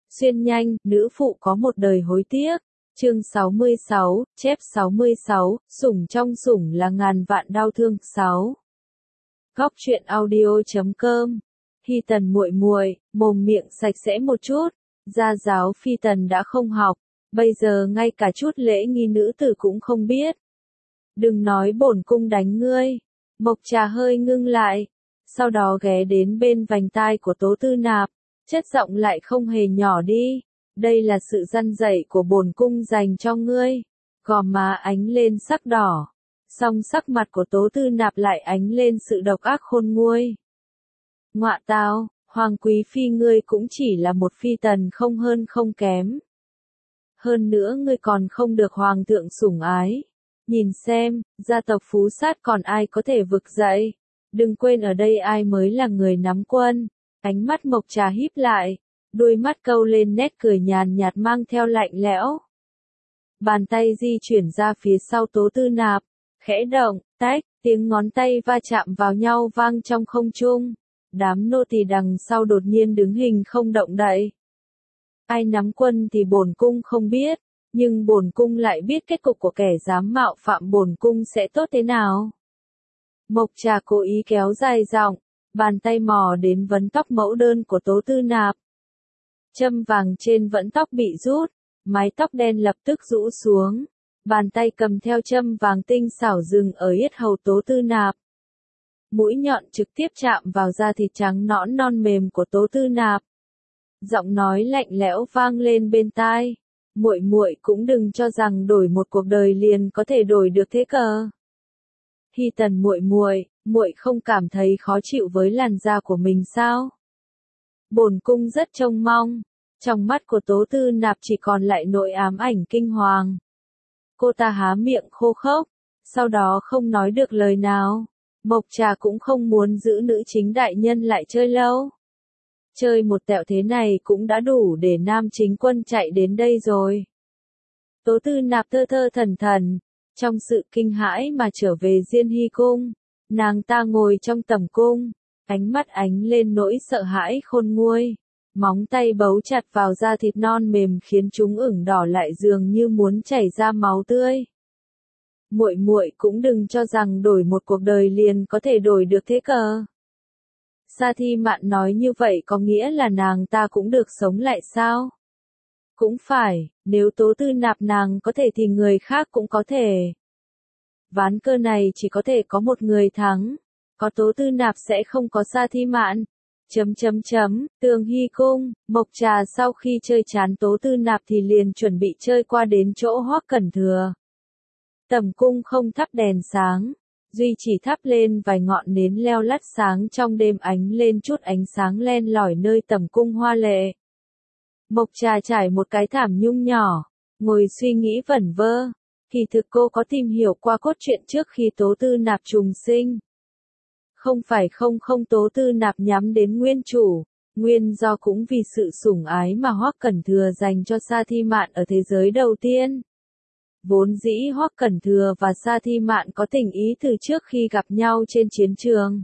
Xuyên nhanh, nữ phụ có một đời hối tiếc. Chương 66, chép 66, sủng trong sủng là ngàn vạn đau thương. 6. Góc truyện audio.com. Hy Tần muội muội, mồm miệng sạch sẽ một chút, gia giáo Phi Tần đã không học, bây giờ ngay cả chút lễ nghi nữ tử cũng không biết. Đừng nói bổn cung đánh ngươi. Mộc Trà hơi ngưng lại, sau đó ghé đến bên vành tai của Tố Tư Nạp, chất giọng lại không hề nhỏ đi. Đây là sự răn dạy của bổn cung dành cho ngươi. Gò má ánh lên sắc đỏ, song sắc mặt của Tố Tư Nạp lại ánh lên sự độc ác khôn nguôi. Ngọa tao, Hoàng quý phi ngươi cũng chỉ là một phi tần không hơn không kém. Hơn nữa ngươi còn không được hoàng thượng sủng ái. Nhìn xem, gia tộc Phú Sát còn ai có thể vực dậy. Đừng quên ở đây ai mới là người nắm quân. Ánh mắt Mộc Trà híp lại, đôi mắt câu lên nét cười nhàn nhạt mang theo lạnh lẽo. Bàn tay di chuyển ra phía sau Tố Tư Nạp, khẽ động, tách, tiếng ngón tay va chạm vào nhau vang trong không trung. Đám nô tỳ đằng sau đột nhiên đứng hình không động đậy. Ai nắm quân thì bổn cung không biết, nhưng bổn cung lại biết kết cục của kẻ dám mạo phạm bổn cung sẽ tốt thế nào. Mộc Trà cố ý kéo dài giọng, bàn tay mò đến vấn tóc mẫu đơn của Tố Tư Nạp. Châm vàng trên vẫn tóc bị rút, mái tóc đen lập tức rũ xuống, bàn tay cầm theo châm vàng tinh xảo dừng ở yết hầu Tố Tư Nạp. Mũi nhọn trực tiếp chạm vào da thịt trắng nõn non mềm của Tố Tư Nạp. Giọng nói lạnh lẽo vang lên bên tai, muội muội cũng đừng cho rằng đổi một cuộc đời liền có thể đổi được thế cờ. Hy Tần muội muội, muội không cảm thấy khó chịu với làn da của mình sao? Bổn cung rất trông mong. Trong mắt của Tố Tư Nạp chỉ còn lại nỗi ám ảnh kinh hoàng. Cô ta há miệng khô khốc, sau đó không nói được lời nào. Mộc Trà cũng không muốn giữ nữ chính đại nhân lại chơi lâu. Chơi một tẹo thế này cũng đã đủ để nam chính quân chạy đến đây rồi. Tố Tư Nạp thơ thơ thần thần, trong sự kinh hãi mà trở về Diên Hy cung. Nàng ta ngồi trong tầm cung, ánh mắt ánh lên nỗi sợ hãi khôn nguôi. Móng tay bấu chặt vào da thịt non mềm khiến chúng ửng đỏ lại dường như muốn chảy ra máu tươi. Muội muội cũng đừng cho rằng đổi một cuộc đời liền có thể đổi được thế cờ. Sa Thi Mạn nói như vậy có nghĩa là nàng ta cũng được sống lại sao? Cũng phải, nếu Tố Tư Nạp nàng có thể thì người khác cũng có thể. Ván cờ này chỉ có thể có một người thắng. Có Tố Tư Nạp sẽ không có Sa Thi Mạn. Tường Hy cung, Mộc Trà sau khi chơi chán Tố Tư Nạp thì liền chuẩn bị chơi qua đến chỗ Hoắc Cẩn Thừa. Tầm cung không thắp đèn sáng, duy chỉ thắp lên vài ngọn nến leo lắt sáng trong đêm ánh lên chút ánh sáng len lỏi nơi tầm cung hoa lệ. Mộc Trà trải một cái thảm nhung nhỏ, ngồi suy nghĩ vẩn vơ. Kỳ thực cô có tìm hiểu qua cốt truyện trước khi Tố Tư Nạp trùng sinh. Không phải không Tố Tư Nạp nhắm đến nguyên chủ, nguyên do cũng vì sự sủng ái mà Hoắc Cẩn Thừa dành cho Sa Thi Mạn ở thế giới đầu tiên. Vốn dĩ Hoắc Cẩn Thừa và Sa Thi Mạn có tình ý từ trước khi gặp nhau trên chiến trường.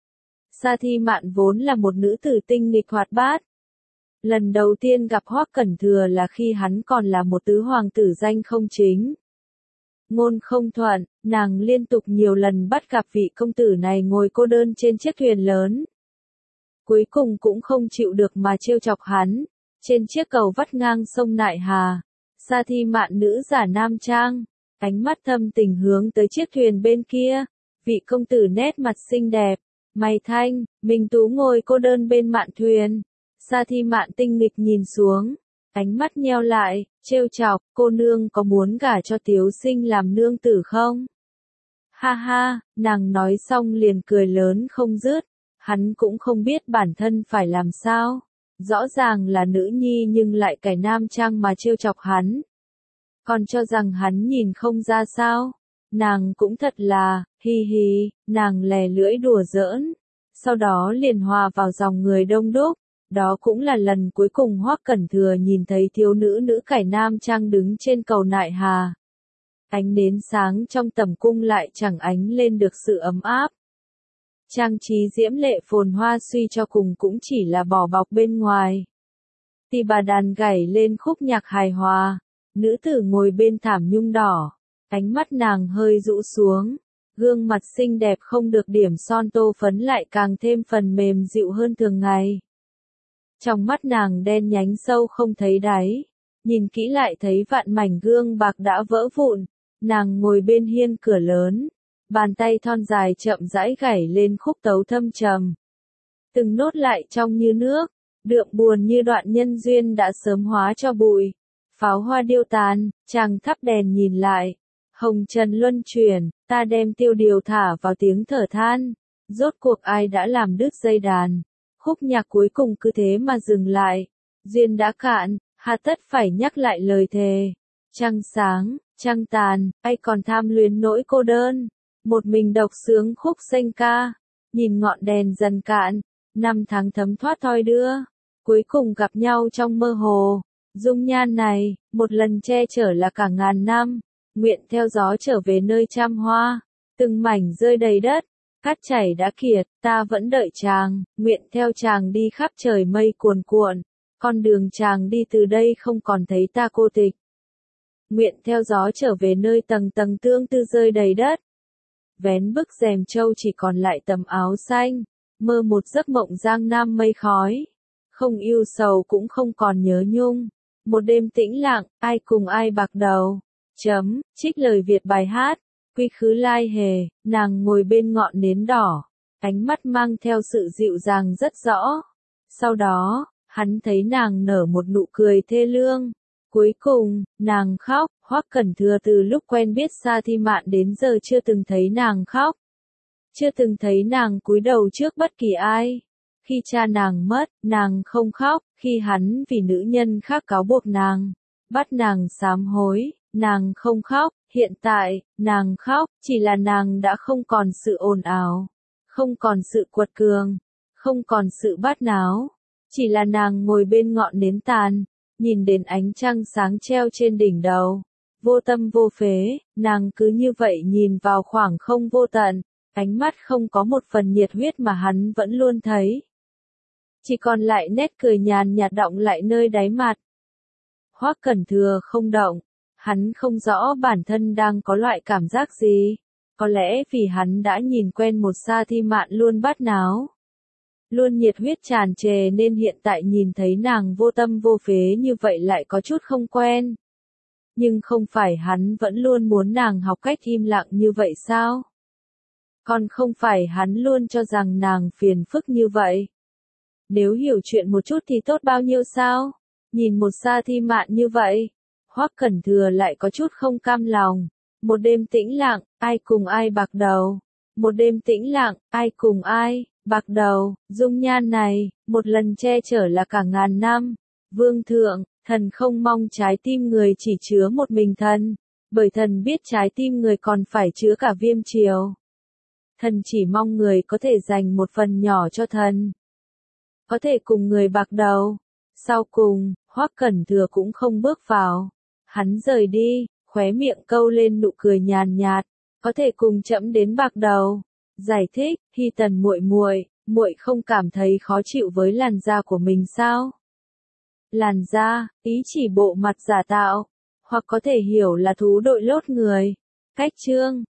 Sa Thi Mạn vốn là một nữ tử tinh nghịch hoạt bát. Lần đầu tiên gặp Hoắc Cẩn Thừa là khi hắn còn là một tứ hoàng tử danh không chính. Ngôn không thuận, nàng liên tục nhiều lần bắt gặp vị công tử này ngồi cô đơn trên chiếc thuyền lớn. Cuối cùng cũng không chịu được mà trêu chọc hắn. Trên chiếc cầu vắt ngang sông Nại Hà, Sa Thi Mạn nữ giả nam trang, ánh mắt thâm tình hướng tới chiếc thuyền bên kia. Vị công tử nét mặt xinh đẹp, mày thanh, minh tú ngồi cô đơn bên mạn thuyền. Sa Thi Mạn tinh nghịch nhìn xuống, ánh mắt nheo lại, trêu chọc, cô nương có muốn gả cho Tiếu Sinh làm nương tử không? Ha ha, nàng nói xong liền cười lớn không dứt, hắn cũng không biết bản thân phải làm sao. Rõ ràng là nữ nhi nhưng lại cải nam trang mà trêu chọc hắn. Còn cho rằng hắn nhìn không ra sao. Nàng cũng thật là, hi hi, nàng lè lưỡi đùa giỡn. Sau đó liền hòa vào dòng người đông đúc. Đó cũng là lần cuối cùng Hoắc Cẩn Thừa nhìn thấy thiếu nữ nữ cải nam trang đứng trên cầu Nại Hà. Ánh nến sáng trong tầm cung lại chẳng ánh lên được sự ấm áp. Trang trí diễm lệ phồn hoa suy cho cùng cũng chỉ là vỏ bọc bên ngoài. Tỳ bà đàn gảy lên khúc nhạc hài hòa, nữ tử ngồi bên thảm nhung đỏ, ánh mắt nàng hơi rũ xuống, gương mặt xinh đẹp không được điểm son tô phấn lại càng thêm phần mềm dịu hơn thường ngày. Trong mắt nàng đen nhánh sâu không thấy đáy, nhìn kỹ lại thấy vạn mảnh gương bạc đã vỡ vụn, nàng ngồi bên hiên cửa lớn, bàn tay thon dài chậm rãi gảy lên khúc tấu thâm trầm. Từng nốt lại trong như nước, đượm buồn như đoạn nhân duyên đã sớm hóa cho bụi. Pháo hoa điêu tàn, chàng thắp đèn nhìn lại, hồng trần luân chuyển, ta đem tiêu điều thả vào tiếng thở than, rốt cuộc ai đã làm đứt dây đàn. Khúc nhạc cuối cùng cứ thế mà dừng lại, duyên đã cạn, hà tất phải nhắc lại lời thề. Trăng sáng, trăng tàn, ai còn tham luyến nỗi cô đơn, một mình độc sướng khúc xanh ca, nhìn ngọn đèn dần cạn, năm tháng thấm thoát thoi đưa, cuối cùng gặp nhau trong mơ hồ. Dung nhan này, một lần che chở là cả ngàn năm, nguyện theo gió trở về nơi trăm hoa, từng mảnh rơi đầy đất, cát chảy đã kiệt, ta vẫn đợi chàng, nguyện theo chàng đi khắp trời mây cuồn cuộn, con đường chàng đi từ đây không còn thấy ta cô tịch. Nguyện theo gió trở về nơi tầng tầng tương tư rơi đầy đất. Vén bức rèm trâu chỉ còn lại tấm áo xanh, mơ một giấc mộng giang nam mây khói, không yêu sầu cũng không còn nhớ nhung. Một đêm tĩnh lặng, ai cùng ai bạc đầu. Trích lời Việt bài hát, quy khứ lai hề, nàng ngồi bên ngọn nến đỏ, ánh mắt mang theo sự dịu dàng rất rõ. Sau đó, hắn thấy nàng nở một nụ cười thê lương. Cuối cùng, nàng khóc, Hoắc Cẩn Thừa từ lúc quen biết Sa Thi Mạn đến giờ chưa từng thấy nàng khóc. Chưa từng thấy nàng cúi đầu trước bất kỳ ai. Khi cha nàng mất, nàng không khóc, khi hắn vì nữ nhân khác cáo buộc nàng, bắt nàng sám hối, nàng không khóc, hiện tại, nàng khóc, chỉ là nàng đã không còn sự ồn ào, không còn sự quật cường, không còn sự bát náo, chỉ là nàng ngồi bên ngọn nến tàn, nhìn đến ánh trăng sáng treo trên đỉnh đầu, vô tâm vô phế, nàng cứ như vậy nhìn vào khoảng không vô tận, ánh mắt không có một phần nhiệt huyết mà hắn vẫn luôn thấy. Chỉ còn lại nét cười nhàn nhạt đọng lại nơi đáy mặt. Hoắc Cẩn Thừa không động, hắn không rõ bản thân đang có loại cảm giác gì, có lẽ vì hắn đã nhìn quen một Sa Thi Mạn luôn bát náo, luôn nhiệt huyết tràn trề nên hiện tại nhìn thấy nàng vô tâm vô phế như vậy lại có chút không quen. Nhưng không phải hắn vẫn luôn muốn nàng học cách im lặng như vậy sao? Còn không phải hắn luôn cho rằng nàng phiền phức như vậy. Nếu hiểu chuyện một chút thì tốt bao nhiêu sao? Nhìn một Sa Thi Mạn như vậy, Hoắc Cẩn Thừa lại có chút không cam lòng. Một đêm tĩnh lặng, ai cùng ai bạc đầu. Một đêm tĩnh lặng, ai cùng ai bạc đầu. Dung nhan này, một lần che chở là cả ngàn năm. Vương thượng, thần không mong trái tim người chỉ chứa một mình thần, bởi thần biết trái tim người còn phải chứa cả Viêm Triều. Thần chỉ mong người có thể dành một phần nhỏ cho thần, có thể cùng người bạc đầu. Sau cùng, Hoắc Cẩn Thừa cũng không bước vào. Hắn rời đi, khóe miệng câu lên nụ cười nhàn nhạt, có thể cùng trẫm đến bạc đầu. Giải thích, Hy Tần muội không cảm thấy khó chịu với làn da của mình sao? Làn da, ý chỉ bộ mặt giả tạo, hoặc có thể hiểu là thú đội lốt người. Cách chương